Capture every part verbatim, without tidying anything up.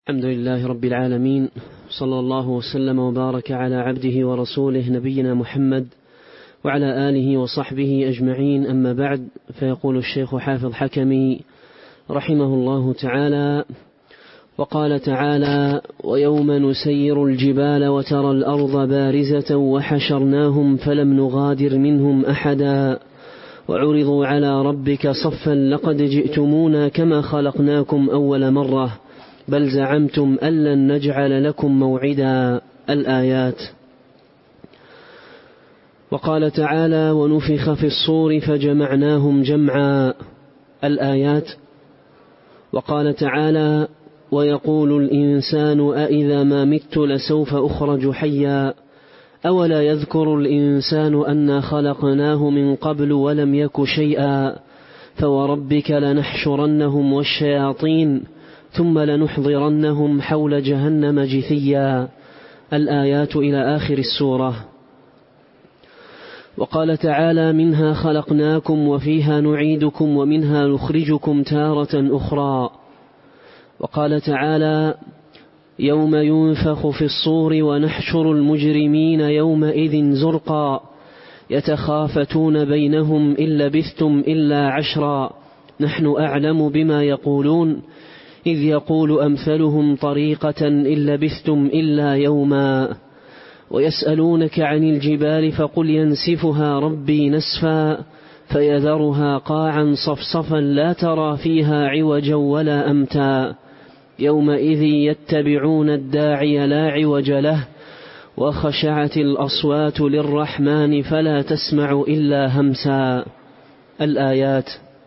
الحمد لله رب العالمين، صلى الله وسلم وبارك على عبده ورسوله نبينا محمد وعلى آله وصحبه أجمعين. أما بعد، فيقول الشيخ حافظ حكمي رحمه الله تعالى: وقال تعالى: ويوم نسير الجبال وترى الأرض بارزة وحشرناهم فلم نغادر منهم أحدا وعرضوا على ربك صفا لقد جئتمونا كما خلقناكم أول مرة بل زعمتم أن لن نجعل لكم موعدا. الآيات. وقال تعالى: ونفخ في الصور فجمعناهم جمعا. الآيات. وقال تعالى: ويقول الإنسان أإذا ما مت لسوف أخرج حيا أولا يذكر الإنسان أنا خلقناه من قبل ولم يك شيئا فوربك لنحشرنهم والشياطين ثم لنحضرنهم حول جهنم جثيا. الآيات إلى آخر السورة. وقال تعالى: منها خلقناكم وفيها نعيدكم ومنها نخرجكم تارة أخرى. وقال تعالى: يوم ينفخ في الصور ونحشر المجرمين يومئذ زرقا يتخافتون بينهم إن لبثتم إلا عشرا نحن أعلم بما يقولون إذ يقول أمثلهم طريقة إن لبثتم إلا يوما ويسألونك عن الجبال فقل ينسفها ربي نسفا فيذرها قاعا صفصفا لا ترى فيها عوجا ولا أمتا يومئذ يتبعون الداعي لا عوج له وخشعت الأصوات للرحمن فلا تسمع إلا همسا. الآيات.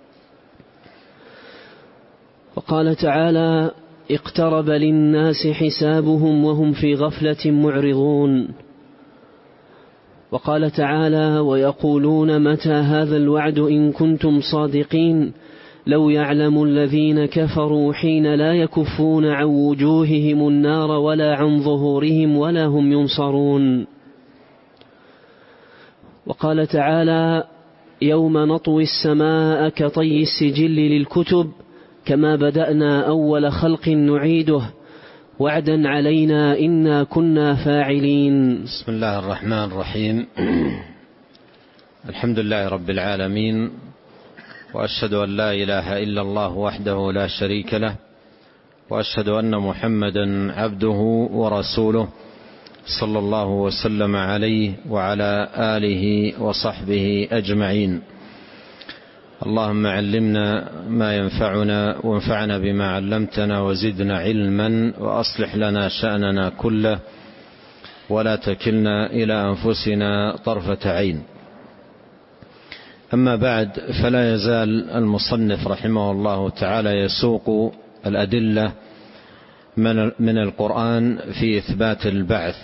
وقال تعالى: اقترب للناس حسابهم وهم في غفلة معرضون. وقال تعالى: ويقولون متى هذا الوعد إن كنتم صادقين لو يعلم الذين كفروا حين لا يكفون عن وجوههم النار ولا عن ظهورهم ولا هم ينصرون. وقال تعالى: يوم نطوي السماء كطي السجل للكتب كما بدأنا أول خلق نعيده وعدا علينا إنا كنا فاعلين. بسم الله الرحمن الرحيم. الحمد لله رب العالمين، وأشهد أن لا إله إلا الله وحده لا شريك له، وأشهد أن محمدا عبده ورسوله صلى الله وسلم عليه وعلى آله وصحبه أجمعين. اللهم علمنا ما ينفعنا وانفعنا بما علمتنا وزدنا علما وأصلح لنا شأننا كله ولا تكلنا إلى أنفسنا طرفة عين. أما بعد، فلا يزال المصنف رحمه الله تعالى يسوق الأدلة من القرآن في إثبات البعث.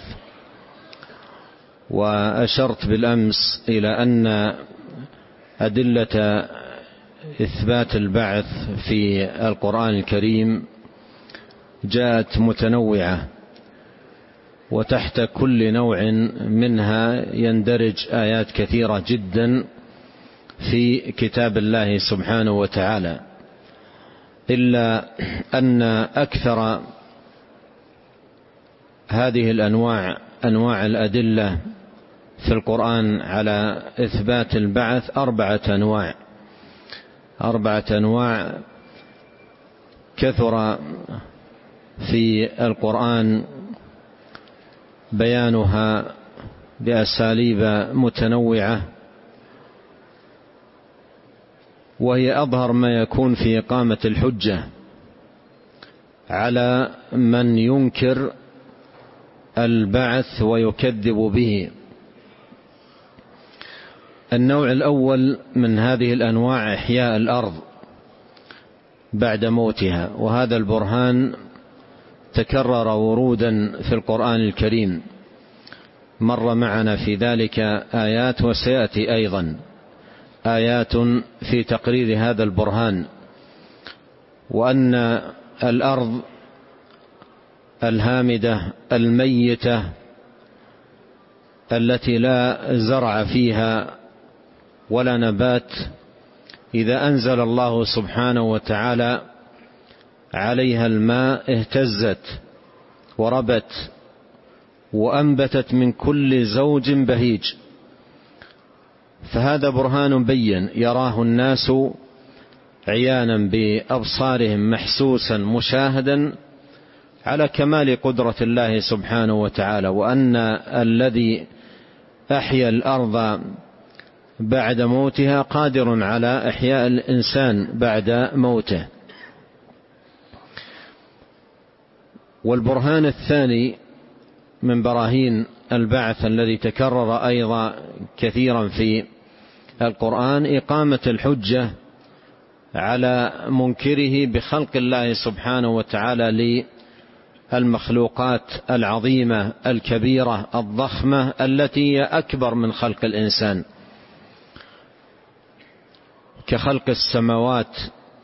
وأشرت بالأمس إلى أن أدلة إثبات البعث في القرآن الكريم جاءت متنوعة، وتحت كل نوع منها يندرج آيات كثيرة جدا في كتاب الله سبحانه وتعالى، إلا أن أكثر هذه الأنواع أنواع الأدلة في القرآن على إثبات البعث أربعة أنواع أربعة أنواع كثر في القرآن بيانها بأساليب متنوعة، وهي أظهر ما يكون في إقامة الحجة على من ينكر البعث ويكذب به. النوع الأول من هذه الأنواع إحياء الأرض بعد موتها، وهذا البرهان تكرر ورودا في القرآن الكريم، مر معنا في ذلك آيات وسيأتي أيضا آيات في تقرير هذا البرهان، وأن الأرض الهامدة الميتة التي لا زرع فيها ولا نبات إذا أنزل الله سبحانه وتعالى عليها الماء اهتزت وربت وأنبتت من كل زوج بهيج. فهذا برهان بين يراه الناس عيانا بأبصارهم محسوسا مشاهدا على كمال قدرة الله سبحانه وتعالى، وأن الذي أحيا الأرض بعد موتها قادر على إحياء الإنسان بعد موته. والبرهان الثاني من براهين البعث الذي تكرر أيضا كثيرا في القرآن إقامة الحجة على منكره بخلق الله سبحانه وتعالى للمخلوقات العظيمة الكبيرة الضخمة التي هي أكبر من خلق الإنسان، كخلق السماوات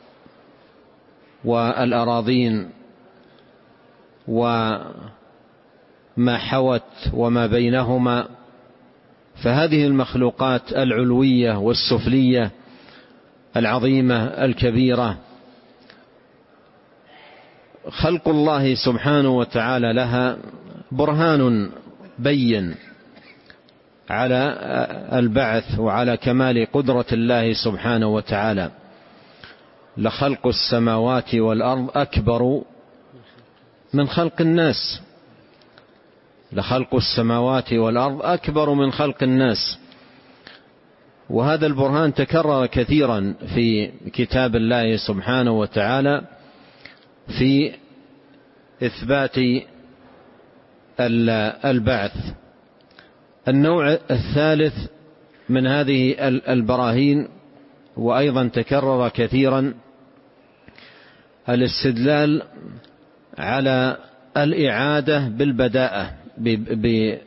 والأراضين وما حوت وما بينهما. فهذه المخلوقات العلوية والسفلية العظيمة الكبيرة خلق الله سبحانه وتعالى لها برهان بين على البعث وعلى كمال قدرة الله سبحانه وتعالى. لخلق السماوات والأرض أكبر من خلق الناس، لخلق السماوات والأرض أكبر من خلق الناس. وهذا البرهان تكرر كثيرا في كتاب الله سبحانه وتعالى في إثبات البعث. النوع الثالث من هذه البراهين وأيضا تكرر كثيرا الاستدلال على الإعادة بالبداءة، بخلق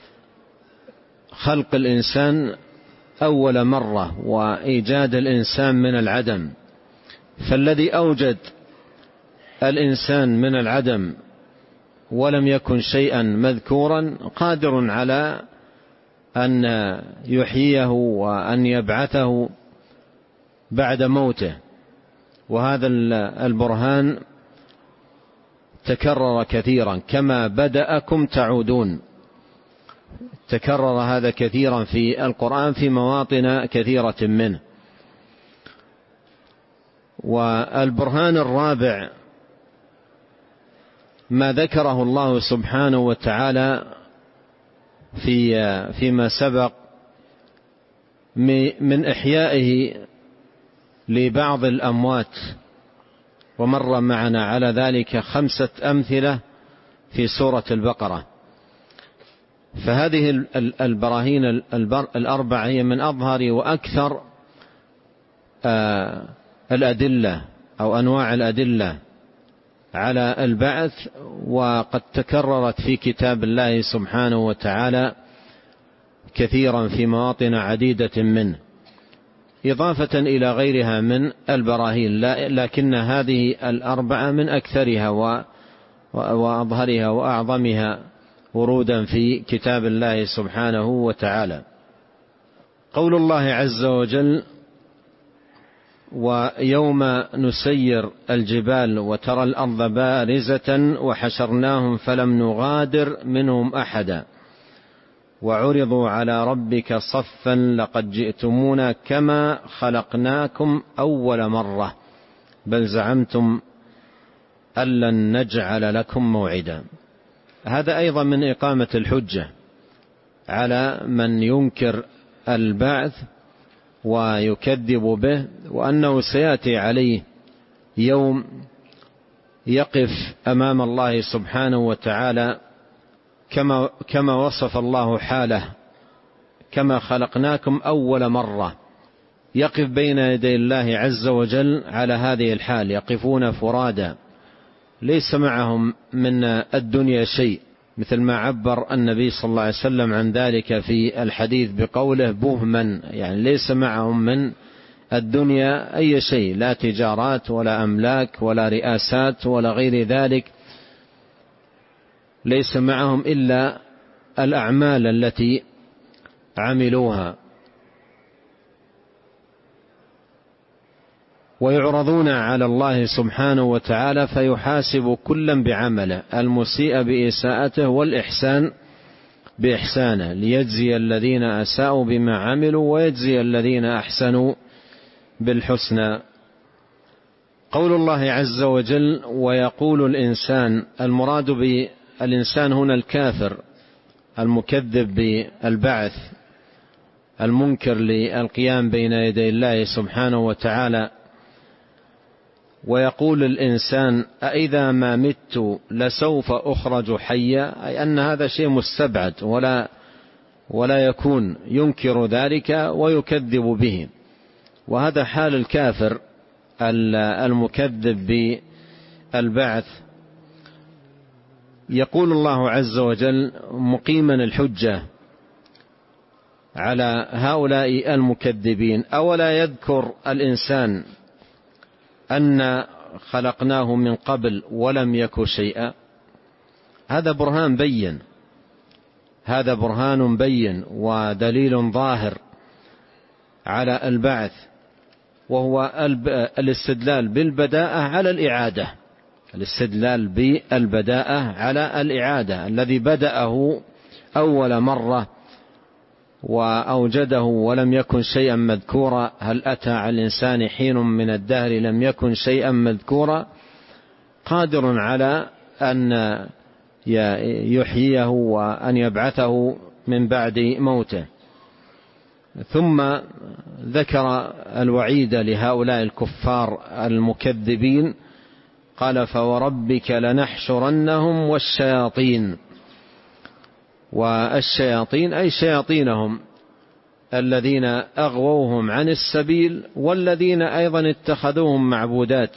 الإنسان أول مرة وإيجاد الإنسان من العدم. فالذي أوجد الإنسان من العدم ولم يكن شيئا مذكورا قادر على أن يحييه وأن يبعثه بعد موته. وهذا البرهان تكرر كثيرا، كما بدأكم تعودون، تكرر هذا كثيرا في القرآن في مواطن كثيرة منه. والبرهان الرابع ما ذكره الله سبحانه وتعالى في فيما سبق من إحيائه لبعض الأموات، ومر معنا على ذلك خمسة أمثلة في سورة البقرة. فهذه البراهين الأربع هي من أظهر وأكثر الأدلة أو أنواع الأدلة على البعث، وقد تكررت في كتاب الله سبحانه وتعالى كثيرا في مواطن عديدة منه، إضافة إلى غيرها من البراهين، لكن هذه الأربعة من أكثرها وأظهرها وأعظمها ورودا في كتاب الله سبحانه وتعالى. قول الله عز وجل: ويوم نسير الجبال وترى الأرض بارزة وحشرناهم فلم نغادر منهم أحدا وعرضوا على ربك صفا لقد جئتمونا كما خلقناكم أول مرة بل زعمتم أن لن نجعل لكم موعدا. هذا أيضا من إقامة الحجة على من ينكر البعث ويكذب به، وأنه سيأتي عليه يوم يقف أمام الله سبحانه وتعالى كما كما وصف الله حاله، كما خلقناكم أول مرة، يقف بين يدي الله عز وجل على هذه الحال، يقفون فرادا ليس معهم من الدنيا شيء، مثل ما عبر النبي صلى الله عليه وسلم عن ذلك في الحديث بقوله بهما، يعني ليس معهم من الدنيا أي شيء، لا تجارات ولا أملاك ولا رئاسات ولا غير ذلك، ليس معهم إلا الأعمال التي عملوها. ويعرضون على الله سبحانه وتعالى فيحاسب كلا بعمله، المسيء بإساءته والإحسان بإحسانه، ليجزي الذين أساءوا بما عملوا ويجزي الذين أحسنوا بالحسنى. قول الله عز وجل ويقول الإنسان، المراد بالإنسان هنا الكافر المكذب بالبعث المنكر للقيام بين يدي الله سبحانه وتعالى. ويقول الإنسان أإذا ما مت لسوف أخرج حيا، أي أن هذا شيء مستبعد ولا ولا يكون، ينكر ذلك ويكذب به، وهذا حال الكافر المكذب بالبعث. يقول الله عز وجل مقيما الحجة على هؤلاء المكذبين: أولا يذكر الإنسان أن خلقناه من قبل ولم يك شيئا. هذا برهان بين، هذا برهان بين ودليل ظاهر على البعث، وهو الاستدلال بالبداءة على الإعادة، الاستدلال بالبداءة على الإعادة، الذي بدأه أول مرة وأوجده ولم يكن شيئا مذكورا. هل أتى على الإنسان حين من الدهر لم يكن شيئا مذكورا، قادر على أن يحييه وأن يبعثه من بعد موته. ثم ذكر الوعيد لهؤلاء الكفار المكذبين، قال: فوربك لنحشرنهم والشياطين. والشياطين أي شياطينهم الذين أغووهم عن السبيل والذين أيضا اتخذوهم معبودات،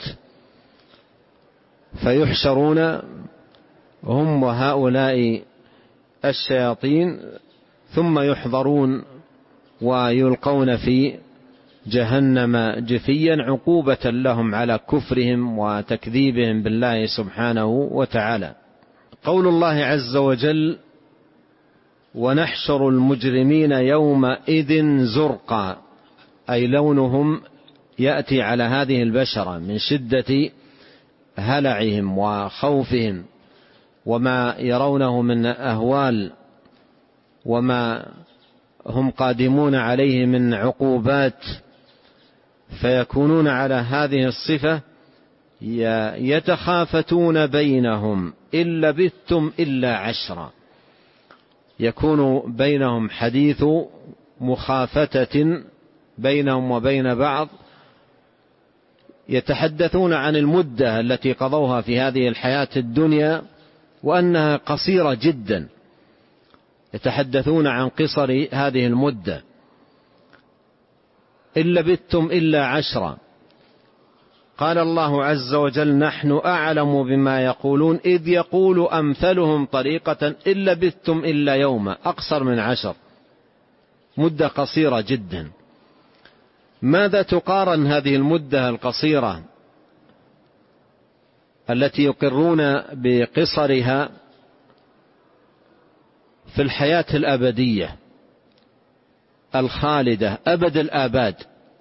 فيحشرون هم وهؤلاء الشياطين ثم يحضرون ويلقون في جهنم جثيا عقوبة لهم على كفرهم وتكذيبهم بالله سبحانه وتعالى. قول الله عز وجل: ونحشر المجرمين يومئذ زرقا، أي لونهم يأتي على هذه البشرة من شدة هلعهم وخوفهم وما يرونه من أهوال وما هم قادمون عليه من عقوبات، فيكونون على هذه الصفة يتخافتون بينهم إن لبثتم إلا عشرا. يكون بينهم حديث مخافتة بينهم وبين بعض، يتحدثون عن المدة التي قضوها في هذه الحياة الدنيا وأنها قصيرة جدا، يتحدثون عن قصر هذه المدة. إن لبثتم إلا عشرا. قال الله عز وجل: نحن أعلم بما يقولون إذ يقول أمثلهم طريقة إن لبثتم إلا يوما، أقصر من عشر، مدة قصيرة جدا. ماذا تقارن هذه المدة القصيرة التي يقرون بقصرها في الحياة الأبدية الخالدة أبد الآباد،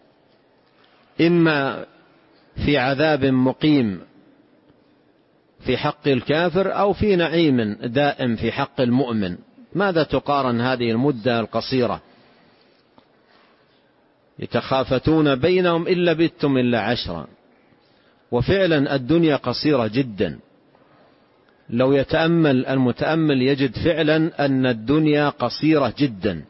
إما في عذاب مقيم في حق الكافر أو في نعيم دائم في حق المؤمن؟ ماذا تقارن هذه المدة القصيرة؟ يتخافتون بينهم إن لبثتم إلا عشرا. وفعلا الدنيا قصيرة جدا، لو يتأمل المتأمل يجد فعلا أن الدنيا قصيرة جدا.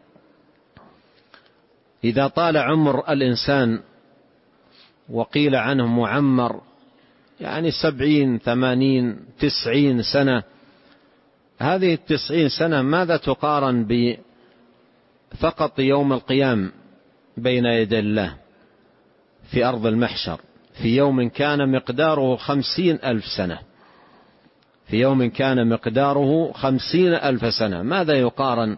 إذا طال عمر الإنسان وقيل عنه معمر يعني سبعين ثمانين تسعين سنة، هذه التسعين سنة ماذا تقارن بفقط يوم القيام بين يدي الله في أرض المحشر، في يوم كان مقداره خمسين ألف سنة، في يوم كان مقداره خمسين ألف سنة، ماذا يقارن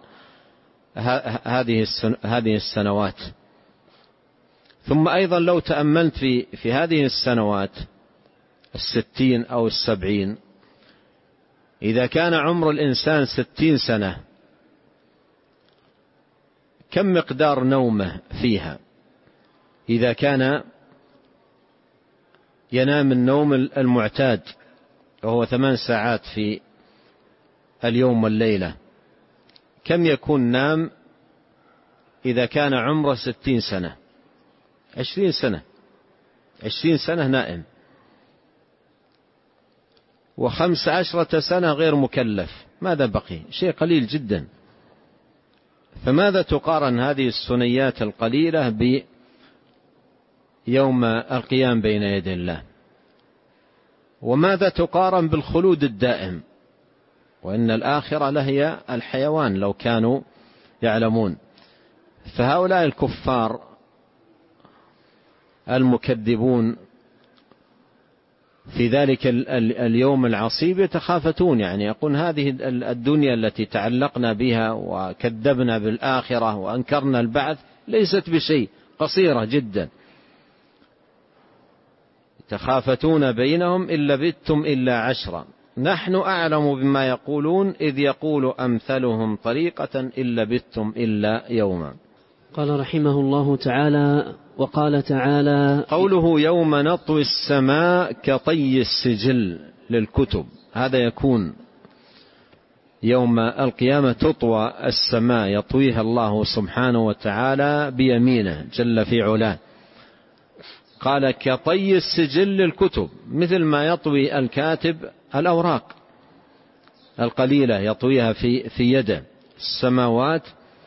هذه السنوات؟ ثم أيضا لو تأملت في, في هذه السنوات الستين أو السبعين، إذا كان عمر الإنسان ستين سنة كم مقدار نومه فيها؟ إذا كان ينام النوم المعتاد وهو ثمان ساعات في اليوم والليلة، كم يكون نام إذا كان عمره ستين سنة؟ عشرين سنة، عشرين سنة نائم، وخمس عشرة سنة غير مكلف. ماذا بقي؟ شيء قليل جدا. فماذا تقارن هذه السنيات القليلة بيوم القيام بين يدي الله؟ وماذا تقارن بالخلود الدائم؟ وإن الآخرة لهي الحيوان لو كانوا يعلمون. فهؤلاء الكفار المكذبون في ذلك اليوم العصيب يتخافتون، يعني يقول هذه الدنيا التي تعلقنا بها وكذبنا بالآخرة وأنكرنا البعث ليست بشيء، قصيرة جدا. يتخافتون بينهم إن لبثتم إلا عشرا نحن أعلم بما يقولون إذ يقول أمثلهم طريقة إن لبثتم إلا يوما. قال رحمه الله تعالى: وقال تعالى: قوله يوم نطوي السماء كطي السجل للكتب، هذا يكون يوم القيامة تطوى السماء، يطويها الله سبحانه وتعالى بيمينه جل في علاه. قال كطي السجل للكتب، مثل ما يطوي الكاتب الأوراق القليلة يطويها في في يده. السماوات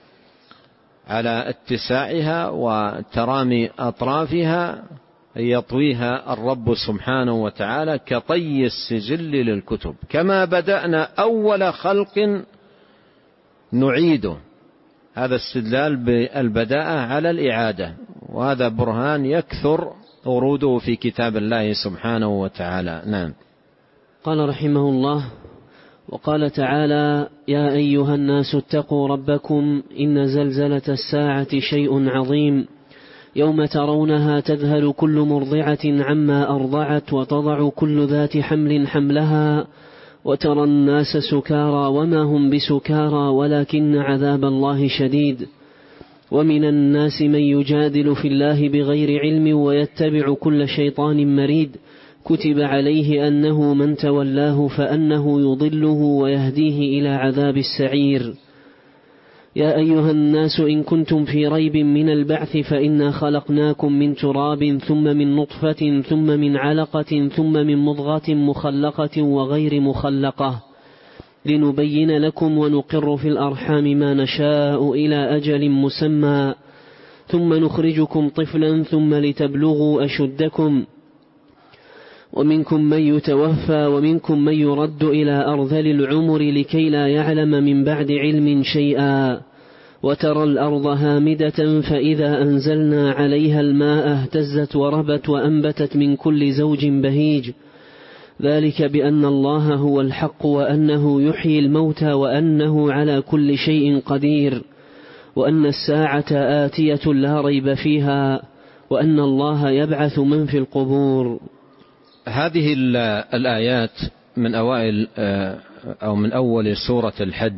على اتساعها وترامي أطرافها يطويها الرب سبحانه وتعالى كطي السجل للكتب، كما بدأنا أول خلق نعيده. هذا استدلال بالبداءة على الإعادة، وهذا برهان يكثر وروده في كتاب الله سبحانه وتعالى. نعم. قال رحمه الله: وقال تعالى: يا أيها الناس اتقوا ربكم إن زلزلة الساعة شيء عظيم يوم ترونها تذهل كل مرضعة عما أرضعت وتضع كل ذات حمل حملها وترى الناس سكارى وما هم بسكارى ولكن عذاب الله شديد. ومن الناس من يجادل في الله بغير علم ويتبع كل شيطان مريد كتب عليه أنه من تولاه فأنه يضله ويهديه إلى عذاب السعير. يا أيها الناس إن كنتم في ريب من البعث فإنا خلقناكم من تراب ثم من نطفة ثم من علقة ثم من مضغة مخلقة وغير مخلقة لنبين لكم ونقر في الأرحام ما نشاء إلى أجل مسمى ثم نخرجكم طفلا ثم لتبلغوا أشدكم ومنكم من يتوفى ومنكم من يرد إلى أرذل العمر لكي لا يعلم من بعد علم شيئا وترى الأرض هامدة فإذا أنزلنا عليها الماء اهتزت وربت وأنبتت من كل زوج بهيج ذلك بأن الله هو الحق وأنه يحيي الموتى وأنه على كل شيء قدير وأن الساعة آتية لا ريب فيها وأن الله يبعث من في القبور. هذه الآيات من أوائل أو من أول سورة الحج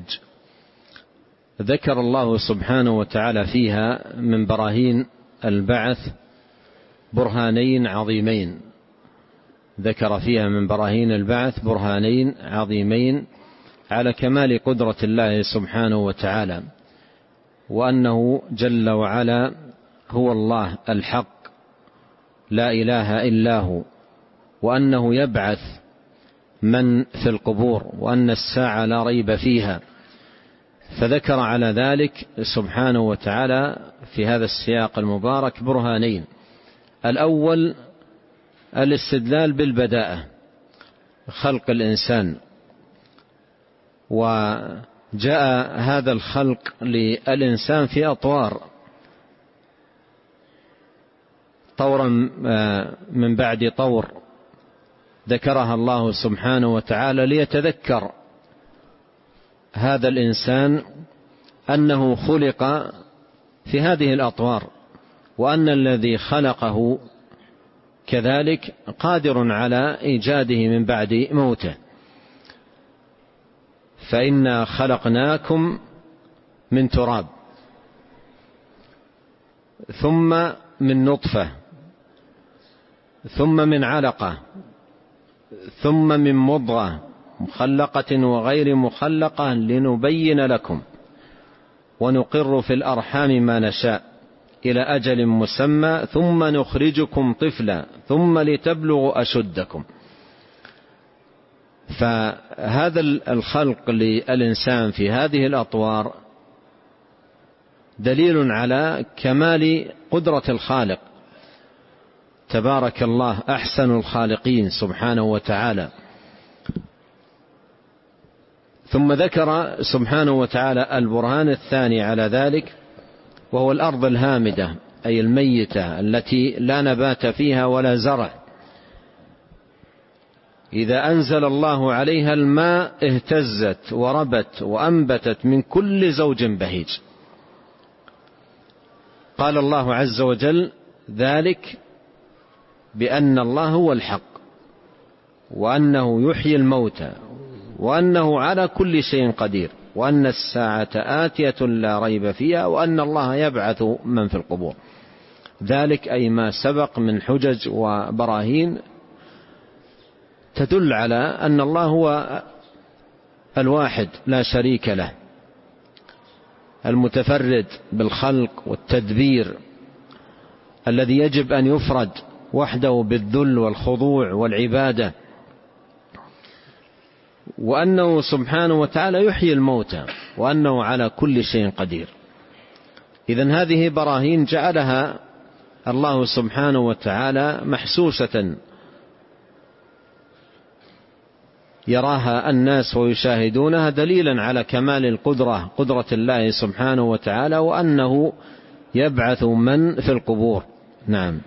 ذكر الله سبحانه وتعالى فيها من براهين البعث برهانين عظيمين، ذكر فيها من براهين البعث برهانين عظيمين على كمال قدرة الله سبحانه وتعالى، وأنه جل وعلا هو الله الحق لا إله إلا هو، وأنه يبعث من في القبور، وأن الساعة لا ريب فيها. فذكر على ذلك سبحانه وتعالى في هذا السياق المبارك برهانين. الأول الاستدلال بالبداءة، خلق الإنسان، وجاء هذا الخلق للإنسان في أطوار، طورا من بعد طور ذكرها الله سبحانه وتعالى ليتذكر هذا الإنسان أنه خلق في هذه الأطوار، وأن الذي خلقه كذلك قادر على إيجاده من بعد موته. فإنا خلقناكم من تراب ثم من نطفة ثم من علقة ثم من مضغة مخلقة وغير مخلقة لنبين لكم ونقر في الأرحام ما نشاء إلى أجل مسمى ثم نخرجكم طفلا ثم لتبلغوا أشدكم. فهذا الخلق للإنسان في هذه الأطوار دليل على كمال قدرة الخالق تبارك الله أحسن الخالقين سبحانه وتعالى. ثم ذكر سبحانه وتعالى البرهان الثاني على ذلك وهو الأرض الهامدة أي الميتة التي لا نبات فيها ولا زرع، إذا أنزل الله عليها الماء اهتزت وربت وأنبتت من كل زوج بهيج. قال الله عز وجل ذلك بأن الله هو الحق وأنه يحيي الموتى وأنه على كل شيء قدير وأن الساعة آتية لا ريب فيها وأن الله يبعث من في القبور. ذلك أي ما سبق من حجج وبراهين تدل على أن الله هو الواحد لا شريك له المتفرد بالخلق والتدبير الذي يجب أن يفرد وحده بالذل والخضوع والعبادة، وأنه سبحانه وتعالى يحيي الموتى وأنه على كل شيء قدير. إذن هذه براهين جعلها الله سبحانه وتعالى محسوسة يراها الناس ويشاهدونها دليلا على كمال القدرة قدرة الله سبحانه وتعالى وأنه يبعث من في القبور. نعم.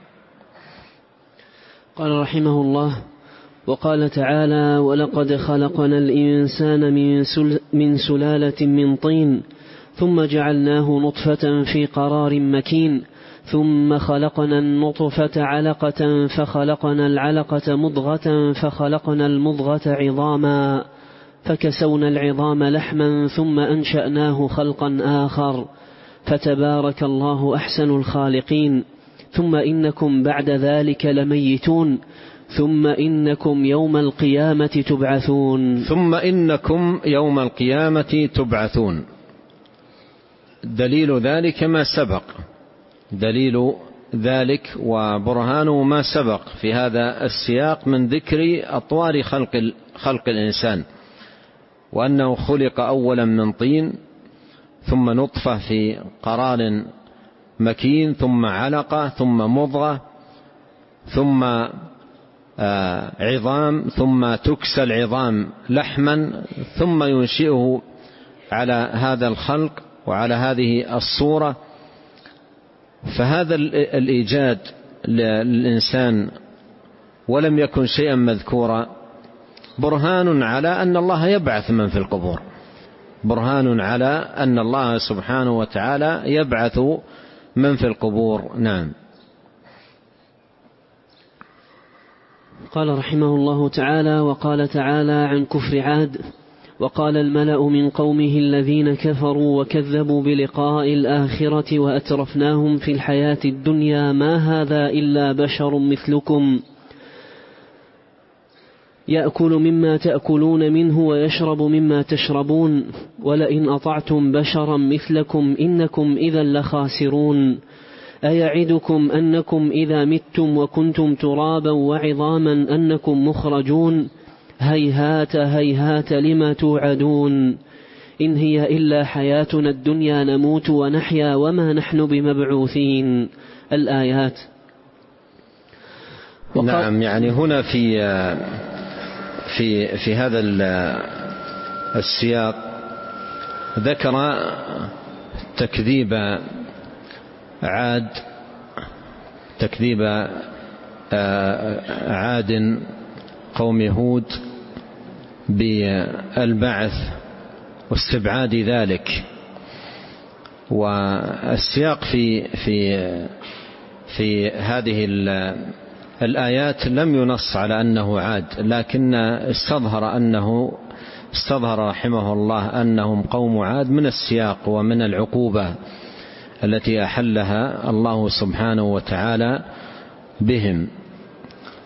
قال رحمه الله: وقال تعالى: ولقد خلقنا الإنسان من, سل من سلالة من طين ثم جعلناه نطفة في قرار مكين ثم خلقنا النطفة علقة فخلقنا العلقة مضغة فخلقنا المضغة عظاما فكسونا العظام لحما ثم أنشأناه خلقا آخر فتبارك الله أحسن الخالقين. ثم إنكم بعد ذلك لميتون ثم إنكم يوم القيامة تبعثون. ثم إنكم يوم القيامة تبعثون. دليل ذلك ما سبق، دليل ذلك وبرهانه ما سبق في هذا السياق من ذكر أطوار خلق, خلق الإنسان، وأنه خلق أولا من طين ثم نطفة في قرار مكين ثم علقة ثم مضغة ثم عظام ثم تكسى العظام لحما ثم ينشئه على هذا الخلق وعلى هذه الصورة. فهذا الإيجاد للإنسان ولم يكن شيئا مذكورا برهان على أن الله يبعث من في القبور، برهان على أن الله سبحانه وتعالى يبعث من في القبور. نعم. قال رحمه الله تعالى: وقال تعالى عن كفر عاد: وقال الملأ من قومه الذين كفروا وكذبوا بلقاء الآخرة وأترفناهم في الحياة الدنيا ما هذا إلا بشر مثلكم يأكل مما تأكلون منه ويشرب مما تشربون ولئن أطعتم بشرا مثلكم إنكم إذا لخاسرون أيعدكم أنكم إذا متم وكنتم ترابا وعظاما أنكم مخرجون هيهات هيهات لما توعدون إن هي إلا حياتنا الدنيا نموت ونحيا وما نحن بمبعوثين. الآيات. نعم. يعني هنا في في في هذا السياق ذكر تكذيب عاد تكذيب عاد قوم هود بالبعث واستبعاد ذلك. والسياق في في في هذه الآيات لم ينص على أنه عاد، لكن استظهر أنه استظهر رحمه الله أنهم قوم عاد من السياق ومن العقوبة التي أحلها الله سبحانه وتعالى بهم.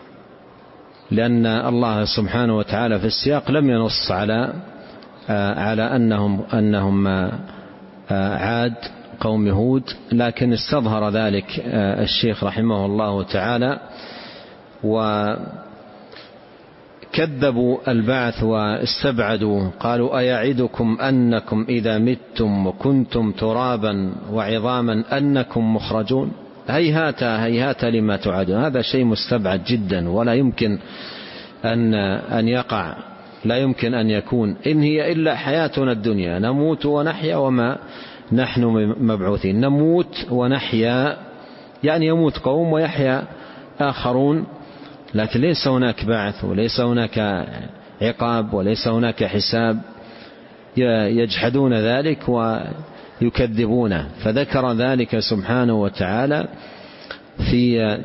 لأن الله سبحانه وتعالى في السياق لم ينص على على أنهم أنهم عاد قوم هود، لكن استظهر ذلك الشيخ رحمه الله تعالى، وكذبوا البعث واستبعدوا، قالوا أيعدكم أنكم إذا متم وكنتم ترابا وعظاما أنكم مخرجون، هيهات هيهات لما توعدون. هذا شيء مستبعد جدا ولا يمكن أن أن يقع، لا يمكن أن يكون. إن هي إلا حياتنا الدنيا نموت ونحيا وما نحن مبعوثين. نموت ونحيا يعني يموت قوم ويحيا آخرون، لكن ليس هناك بعث وليس هناك عقاب وليس هناك حساب. يجحدون ذلك ويكذبونه، فذكر ذلك سبحانه وتعالى في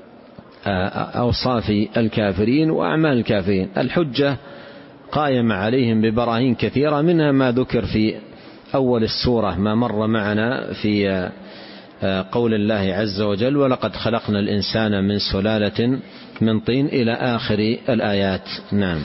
أوصاف الكافرين وأعمال الكافرين. الحجة قائمة عليهم ببراهين كثيرة، منها ما ذكر في أول السورة ما مر معنا في قول الله عز وجل ولقد خلقنا الإنسان من سلالة من طين إلى آخر الآيات. نعم.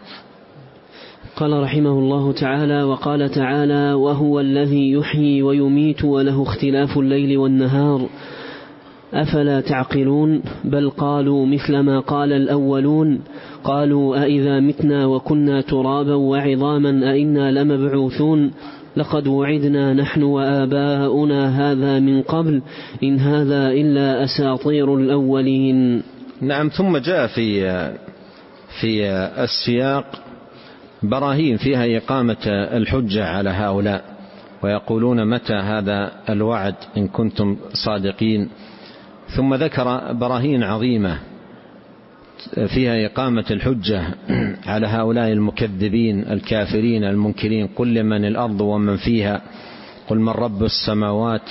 قال رحمه الله تعالى: وقال تعالى: وهو الذي يحيي ويميت وله اختلاف الليل والنهار أفلا تعقلون. بل قالوا مثل ما قال الأولون، قالوا أئذا متنا وكنا ترابا وعظاما أئنا لمبعوثون لقد وعدنا نحن وآباؤنا هذا من قبل إن هذا إلا أساطير الأولين. نعم. ثم جاء في في السياق براهين فيها إقامة الحجة على هؤلاء، ويقولون متى هذا الوعد إن كنتم صادقين. ثم ذكر براهين عظيمة فيها إقامة الحجة على هؤلاء المكذبين الكافرين المنكرين. قل لمن الأرض ومن فيها قل من رب السماوات.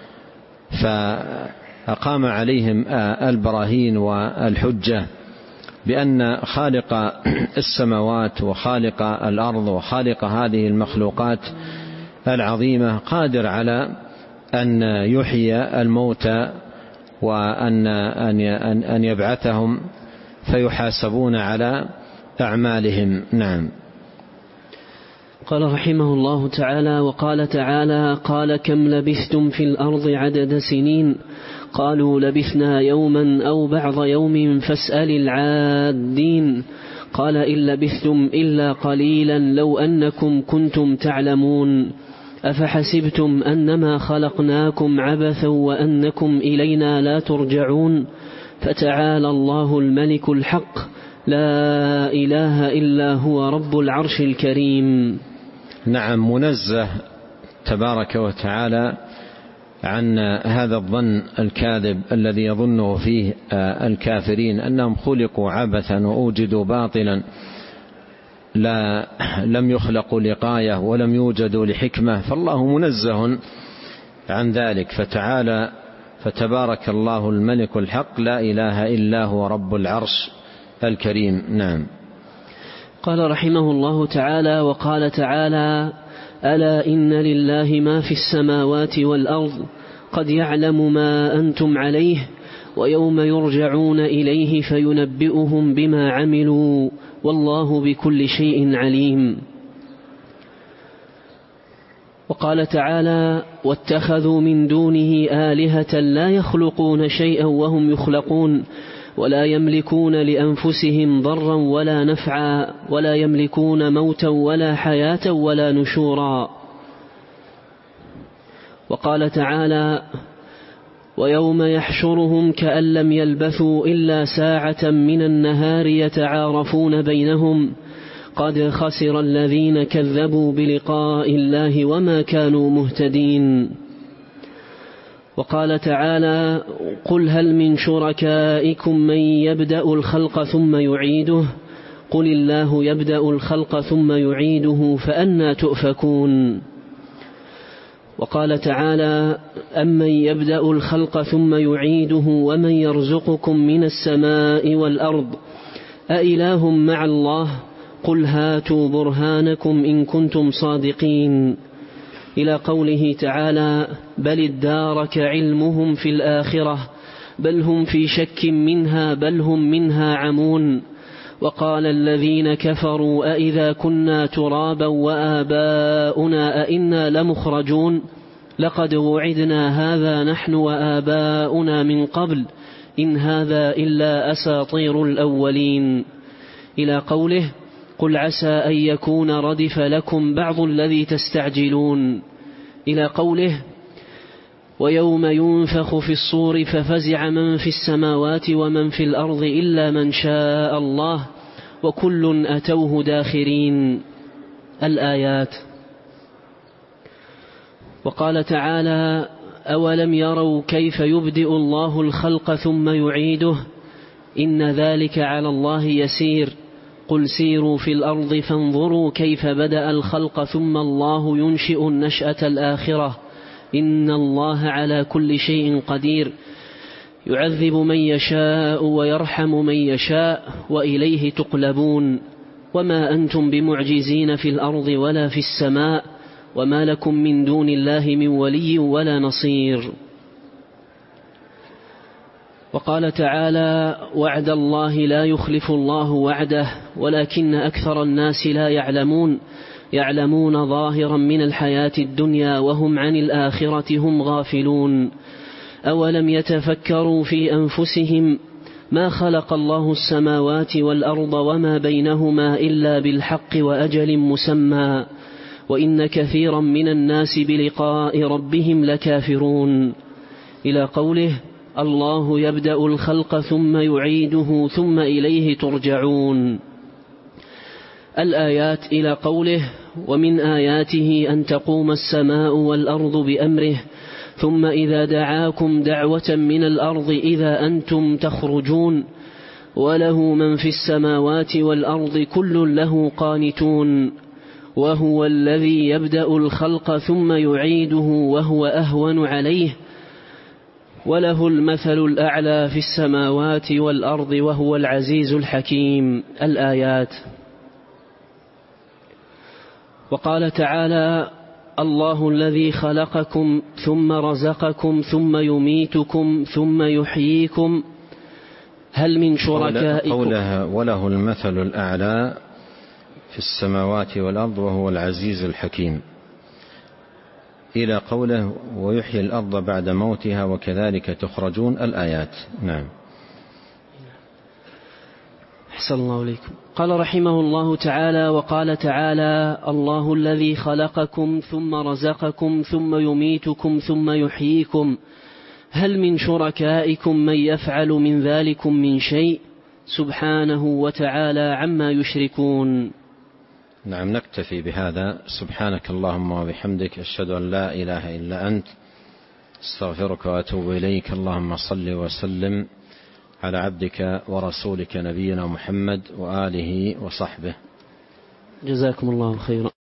فأقام عليهم البراهين والحجة بأن خالق السماوات وخالق الأرض وخالق هذه المخلوقات العظيمة قادر على أن يحيي الموتى وأن أن يبعثهم فيحاسبون على أعمالهم. نعم. قال رحمه الله تعالى: وقال تعالى: قال كم لبثتم في الأرض عدد سنين قالوا لبثنا يوما أو بعض يوم فاسأل العادين قال إن لبثتم إلا قليلا لو أنكم كنتم تعلمون أفحسبتم أنما خلقناكم عبثا وأنكم إلينا لا ترجعون فتعالى الله الملك الحق لا إله إلا هو رب العرش الكريم. نعم. منزه تبارك وتعالى عن هذا الظن الكاذب الذي يظنه فيه الكافرين أنهم خلقوا عبثا وأوجدوا باطلا، لا لم يخلقوا لغاية ولم يوجدوا لحكمة، فالله منزه عن ذلك. فتعالى فتبارك الله الملك الحق لا إله إلا هو رب العرش الكريم. نعم. قال رحمه الله تعالى: وقال تعالى: ألا إن لله ما في السماوات والأرض قد يعلم ما أنتم عليه ويوم يرجعون إليه فينبئهم بما عملوا والله بكل شيء عليم. وقال تعالى: واتخذوا من دونه آلهة لا يخلقون شيئا وهم يخلقون ولا يملكون لأنفسهم ضرا ولا نفعا ولا يملكون موتا ولا حياة ولا نشورا. وقال تعالى: ويوم يحشرهم كأن لم يلبثوا إلا ساعة من النهار يتعارفون بينهم قد خسر الذين كذبوا بلقاء الله وما كانوا مهتدين. وقال تعالى: قل هل من شركائكم من يبدأ الخلق ثم يعيده قل الله يبدأ الخلق ثم يعيده فأنى تؤفكون. وقال تعالى: أمن يبدأ الخلق ثم يعيده ومن يرزقكم من السماء والأرض أإله مع الله قل هاتوا برهانكم إن كنتم صادقين، إلى قوله تعالى: بل ادارك علمهم في الآخرة بل هم في شك منها بل هم منها عمون وقال الذين كفروا أئذا كنا ترابا وآباؤنا أئنا لمخرجون لقد وعدنا هذا نحن وآباؤنا من قبل إن هذا إلا أساطير الأولين، إلى قوله قل عسى أن يكون ردف لكم بعض الذي تستعجلون، إلى قوله ويوم ينفخ في الصور ففزع من في السماوات ومن في الأرض إلا من شاء الله وكل أتوه داخرين. الآيات. وقال تعالى أولم يروا كيف يبدئ الله الخلق ثم يعيده إن ذلك على الله يسير قل سيروا في الأرض فانظروا كيف بدأ الخلق ثم الله ينشئ النشأة الآخرة إن الله على كل شيء قدير يعذب من يشاء ويرحم من يشاء وإليه تقلبون وما أنتم بمعجزين في الأرض ولا في السماء وما لكم من دون الله من ولي ولا نصير. وقال تعالى وعد الله لا يخلف الله وعده ولكن أكثر الناس لا يعلمون يعلمون ظاهرا من الحياة الدنيا وهم عن الآخرة هم غافلون. أولم يتفكروا في أنفسهم ما خلق الله السماوات والأرض وما بينهما إلا بالحق وأجل مسمى وإن كثيرا من الناس بلقاء ربهم لكافرون، إلى قوله الله يبدأ الخلق ثم يعيده ثم إليه ترجعون. الآيات، إلى قوله ومن آياته أن تقوم السماء والأرض بأمره ثم إذا دعاكم دعوة من الأرض إذا أنتم تخرجون وله من في السماوات والأرض كل له قانتون وهو الذي يبدأ الخلق ثم يعيده وهو أهون عليه وله المثل الأعلى في السماوات والأرض وهو العزيز الحكيم. الآيات. وقال تعالى الله الذي خلقكم ثم رزقكم ثم يميتكم ثم يحييكم هل من شركائكم قولها وله المثل الأعلى في السماوات والأرض وهو العزيز الحكيم إلى قوله ويحيي الأرض بعد موتها وكذلك تخرجون. الآيات. نعم. أحسن الله عليكم. قال رحمه الله تعالى وقال تعالى الله الذي خلقكم ثم رزقكم ثم يميتكم ثم يحييكم هل من شركائكم من يفعل من ذلكم من شيء سبحانه وتعالى عما يشركون. نعم، نكتفي بهذا. سبحانك اللهم وبحمدك أشهد أن لا إله إلا أنت استغفرك وأتوب إليك. اللهم صل وسلم على عبدك ورسولك نبينا محمد وآله وصحبه. جزاكم الله خيرا.